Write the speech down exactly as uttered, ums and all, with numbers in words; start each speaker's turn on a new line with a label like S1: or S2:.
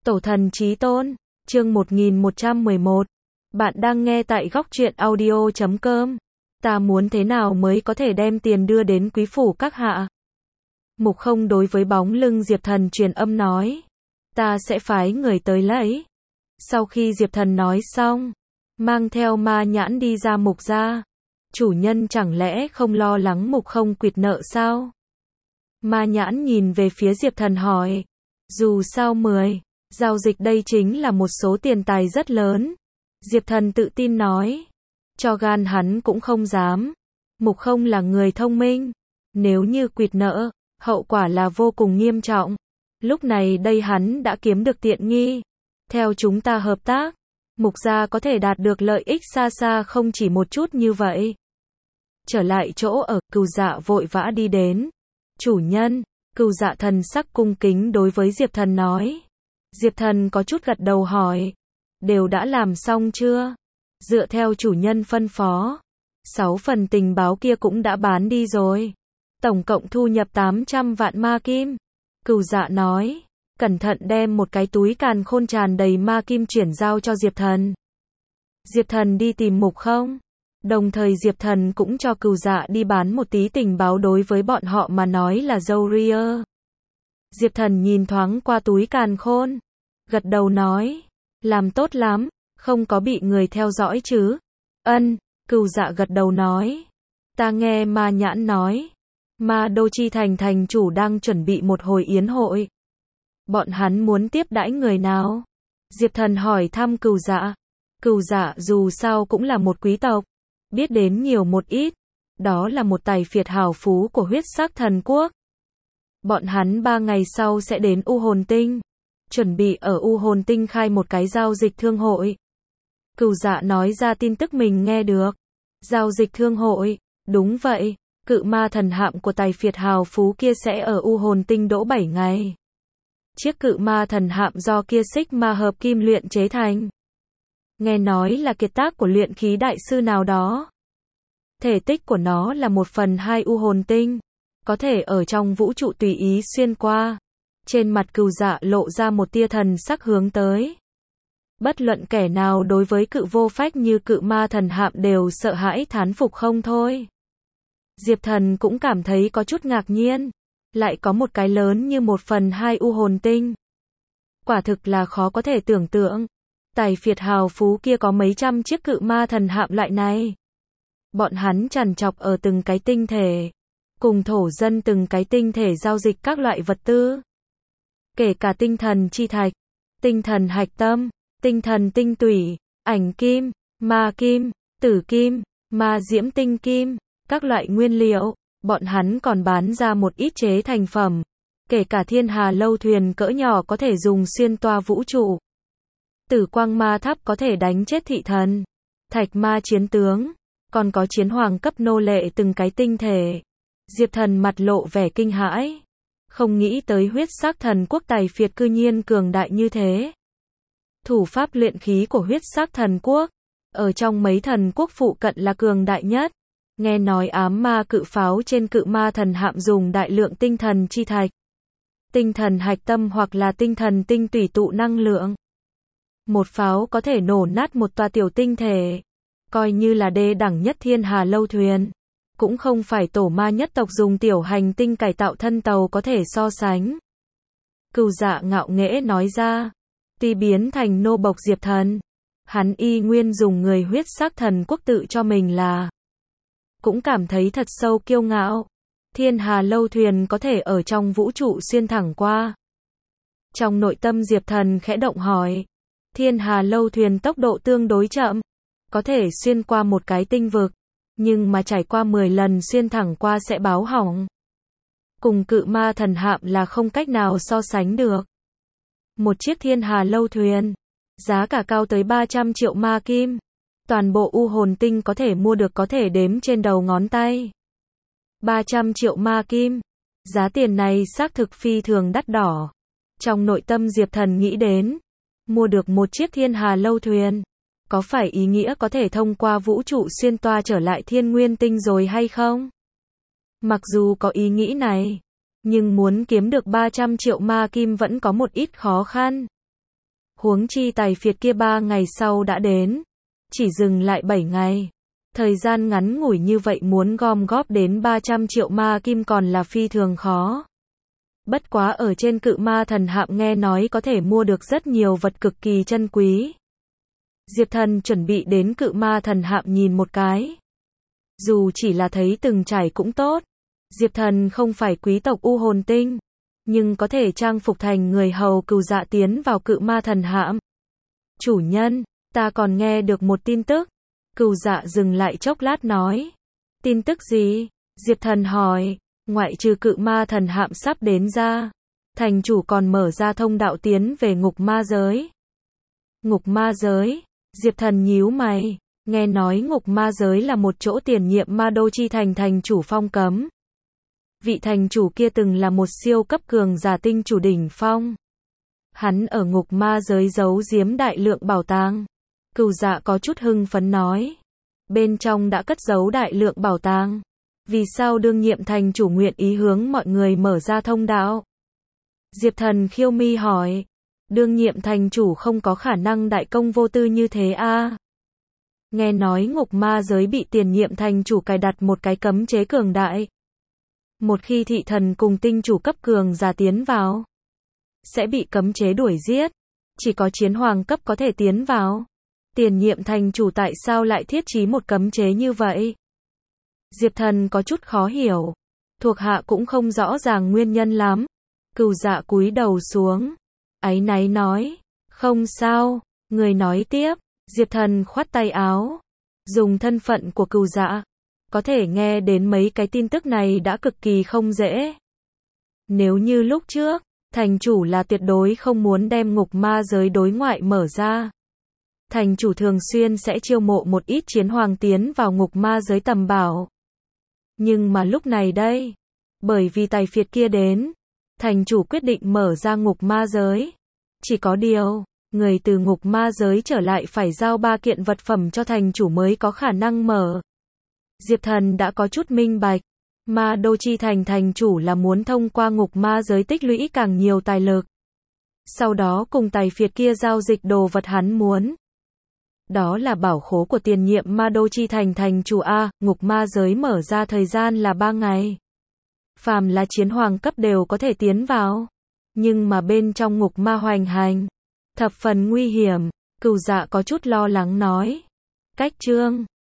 S1: Tổ thần chí tôn, chương một nghìn một trăm mười một. Bạn đang nghe tại góc truyện audio chấm com. Ta muốn thế nào mới có thể đem tiền đưa đến quý phủ các hạ? Mục Không đối với bóng lưng Diệp Thần truyền âm nói. Ta sẽ phái người tới lấy. Sau khi Diệp Thần nói xong, mang theo ma nhãn đi ra Mục gia. Chủ nhân chẳng lẽ không lo lắng Mục Không quỵt nợ sao? Ma nhãn nhìn về phía Diệp Thần hỏi. Dù sao mười, giao dịch đây chính là một số tiền tài rất lớn. Diệp Thần tự tin nói. Cho gan hắn cũng không dám. Mục Không là người thông minh. Nếu như quỵt nợ, hậu quả là vô cùng nghiêm trọng. Lúc này đây hắn đã kiếm được tiện nghi. Theo chúng ta hợp tác, Mục gia có thể đạt được lợi ích xa xa không chỉ một chút như vậy. Trở lại chỗ ở, Cừu Dạ vội vã đi đến. Chủ nhân, Cừu Dạ thần sắc cung kính đối với Diệp Thần nói. Diệp Thần có chút gật đầu hỏi. Đều đã làm xong chưa? Dựa theo chủ nhân phân phó. Sáu phần tình báo kia cũng đã bán đi rồi. Tổng cộng thu nhập tám trăm vạn ma kim. Cừu Dạ nói. Cẩn thận đem một cái túi càn khôn tràn đầy ma kim chuyển giao cho Diệp Thần. Diệp Thần đi tìm Mục Không. Đồng thời Diệp Thần cũng cho Cừu Dạ đi bán một tí tình báo đối với bọn họ mà nói là dâu ria. Diệp Thần nhìn thoáng qua túi càn khôn. Gật đầu nói. Làm tốt lắm, không có bị người theo dõi chứ? Ân, Cừu Dạ gật đầu nói. Ta nghe ma nhãn nói. Ma Đô Chi Thành thành chủ đang chuẩn bị một hồi yến hội. Bọn hắn muốn tiếp đãi người nào? Diệp Thần hỏi thăm Cừu Dạ. Cừu Dạ dù sao cũng là một quý tộc. Biết đến nhiều một ít. Đó là một tài phiệt hào phú của huyết sắc thần quốc. Bọn hắn ba ngày sau sẽ đến U Hồn Tinh. Chuẩn bị ở U Hồn Tinh khai một cái giao dịch thương hội. Cừu Dạ nói ra tin tức mình nghe được. Giao dịch thương hội, đúng vậy. Cự ma thần hạm của tài phiệt hào phú kia sẽ ở U Hồn Tinh đỗ bảy ngày. Chiếc cự ma thần hạm do kia xích ma hợp kim luyện chế thành. Nghe nói là kiệt tác của luyện khí đại sư nào đó. Thể tích của nó là một phần hai U Hồn Tinh. Có thể ở trong vũ trụ tùy ý xuyên qua. Trên mặt Cừu Dạ lộ ra một tia thần sắc hướng tới. Bất luận kẻ nào đối với cự vô phách như cự ma thần hạm đều sợ hãi thán phục không thôi. Diệp Thần cũng cảm thấy có chút ngạc nhiên. Lại có một cái lớn như một phần hai U Hồn Tinh. Quả thực là khó có thể tưởng tượng. Tài phiệt hào phú kia có mấy trăm chiếc cự ma thần hạm loại này. Bọn hắn trằn trọc ở từng cái tinh thể. Cùng thổ dân từng cái tinh thể giao dịch các loại vật tư. Kể cả tinh thần chi thạch, tinh thần hạch tâm, tinh thần tinh tủy, ảnh kim, ma kim, tử kim, ma diễm tinh kim, các loại nguyên liệu, bọn hắn còn bán ra một ít chế thành phẩm. Kể cả thiên hà lâu thuyền cỡ nhỏ có thể dùng xuyên toa vũ trụ. Tử quang ma tháp có thể đánh chết thị thần. Thạch ma chiến tướng, còn có chiến hoàng cấp nô lệ từng cái tinh thể. Diệp Thần mặt lộ vẻ kinh hãi. Không nghĩ tới huyết sắc thần quốc tài phiệt cư nhiên cường đại như thế. Thủ pháp luyện khí của huyết sắc thần quốc, ở trong mấy thần quốc phụ cận là cường đại nhất. Nghe nói ám ma cự pháo trên cự ma thần hạm dùng đại lượng tinh thần chi thạch. Tinh thần hạch tâm hoặc là tinh thần tinh tủy tụ năng lượng. Một pháo có thể nổ nát một tòa tiểu tinh thể. Coi như là đê đẳng nhất thiên hà lâu thuyền. Cũng không phải tổ ma nhất tộc dùng tiểu hành tinh cải tạo thân tàu có thể so sánh. Cừu Dạ ngạo nghễ nói ra. Tuy biến thành nô bộc Diệp Thần. Hắn y nguyên dùng người huyết sắc thần quốc tự cho mình là. Cũng cảm thấy thật sâu kiêu ngạo. Thiên hà lâu thuyền có thể ở trong vũ trụ xuyên thẳng qua. Trong nội tâm Diệp Thần khẽ động hỏi. Thiên hà lâu thuyền tốc độ tương đối chậm. Có thể xuyên qua một cái tinh vực. Nhưng mà trải qua mười lần xuyên thẳng qua sẽ báo hỏng. Cùng cự ma thần hạm là không cách nào so sánh được. Một chiếc thiên hà lâu thuyền. Giá cả cao tới ba trăm triệu ma kim. Toàn bộ U Hồn Tinh có thể mua được có thể đếm trên đầu ngón tay. ba trăm triệu ma kim. Giá tiền này xác thực phi thường đắt đỏ. Trong nội tâm Diệp Thần nghĩ đến. Mua được một chiếc thiên hà lâu thuyền. Có phải ý nghĩa có thể thông qua vũ trụ xuyên toa trở lại thiên nguyên tinh rồi hay không? Mặc dù có ý nghĩ này, nhưng muốn kiếm được ba trăm triệu ma kim vẫn có một ít khó khăn. Huống chi tài phiệt kia ba ngày sau đã đến. Chỉ dừng lại bảy ngày. Thời gian ngắn ngủi như vậy muốn gom góp đến ba trăm triệu ma kim còn là phi thường khó. Bất quá ở trên cự ma thần hạm nghe nói có thể mua được rất nhiều vật cực kỳ chân quý. Diệp Thần chuẩn bị đến cự ma thần hạm nhìn một cái. Dù chỉ là thấy từng trải cũng tốt. Diệp Thần không phải quý tộc U Hồn Tinh, nhưng có thể trang phục thành người hầu Cừu Dạ tiến vào cự ma thần hạm. Chủ nhân, ta còn nghe được một tin tức. Cừu Dạ dừng lại chốc lát nói. Tin tức gì? Diệp Thần hỏi. Ngoại trừ cự ma thần hạm sắp đến ra, thành chủ còn mở ra thông đạo tiến về ngục ma giới. Ngục ma giới? Diệp Thần nhíu mày. Nghe nói ngục ma giới là một chỗ tiền nhiệm Ma Đô Chi Thành thành chủ phong cấm. Vị thành chủ kia từng là một siêu cấp cường giả tinh chủ đỉnh phong. Hắn ở ngục ma giới giấu giếm đại lượng bảo tàng. Cừu Dạ có chút hưng phấn nói. Bên trong đã cất giấu đại lượng bảo tàng. Vì sao đương nhiệm thành chủ nguyện ý hướng mọi người mở ra thông đạo? Diệp Thần khiêu mi hỏi. Đương nhiệm thành chủ không có khả năng đại công vô tư như thế a? À? Nghe nói ngục ma giới bị tiền nhiệm thành chủ cài đặt một cái cấm chế cường đại. Một khi thị thần cùng tinh chủ cấp cường giả tiến vào, sẽ bị cấm chế đuổi giết. Chỉ có chiến hoàng cấp có thể tiến vào. Tiền nhiệm thành chủ tại sao lại thiết trí một cấm chế như vậy? Diệp Thần có chút khó hiểu. Thuộc hạ cũng không rõ ràng nguyên nhân lắm. Cừu Dạ cúi đầu xuống. Áy náy nói. Không sao. Người nói tiếp. Diệp Thần khoát tay áo. Dùng thân phận của Cừu Dạ, có thể nghe đến mấy cái tin tức này đã cực kỳ không dễ. Nếu như lúc trước, thành chủ là tuyệt đối không muốn đem ngục ma giới đối ngoại mở ra. Thành chủ thường xuyên sẽ chiêu mộ một ít chiến hoàng tiến vào ngục ma giới tầm bảo. Nhưng mà lúc này đây, bởi vì tài phiệt kia đến, thành chủ quyết định mở ra ngục ma giới. Chỉ có điều, người từ ngục ma giới trở lại phải giao ba kiện vật phẩm cho thành chủ mới có khả năng mở. Diệp Thần đã có chút minh bạch. Ma Đô Chi Thành thành chủ là muốn thông qua ngục ma giới tích lũy càng nhiều tài lực. Sau đó cùng tài phiệt kia giao dịch đồ vật hắn muốn. Đó là bảo khố của tiền nhiệm Ma Đô Chi Thành thành chủ A, ngục ma giới mở ra thời gian là ba ngày. Phàm là chiến hoàng cấp đều có thể tiến vào. Nhưng mà bên trong ngục ma hoành hành, thập phần nguy hiểm. Cừu Dạ có chút lo lắng nói. Cách chương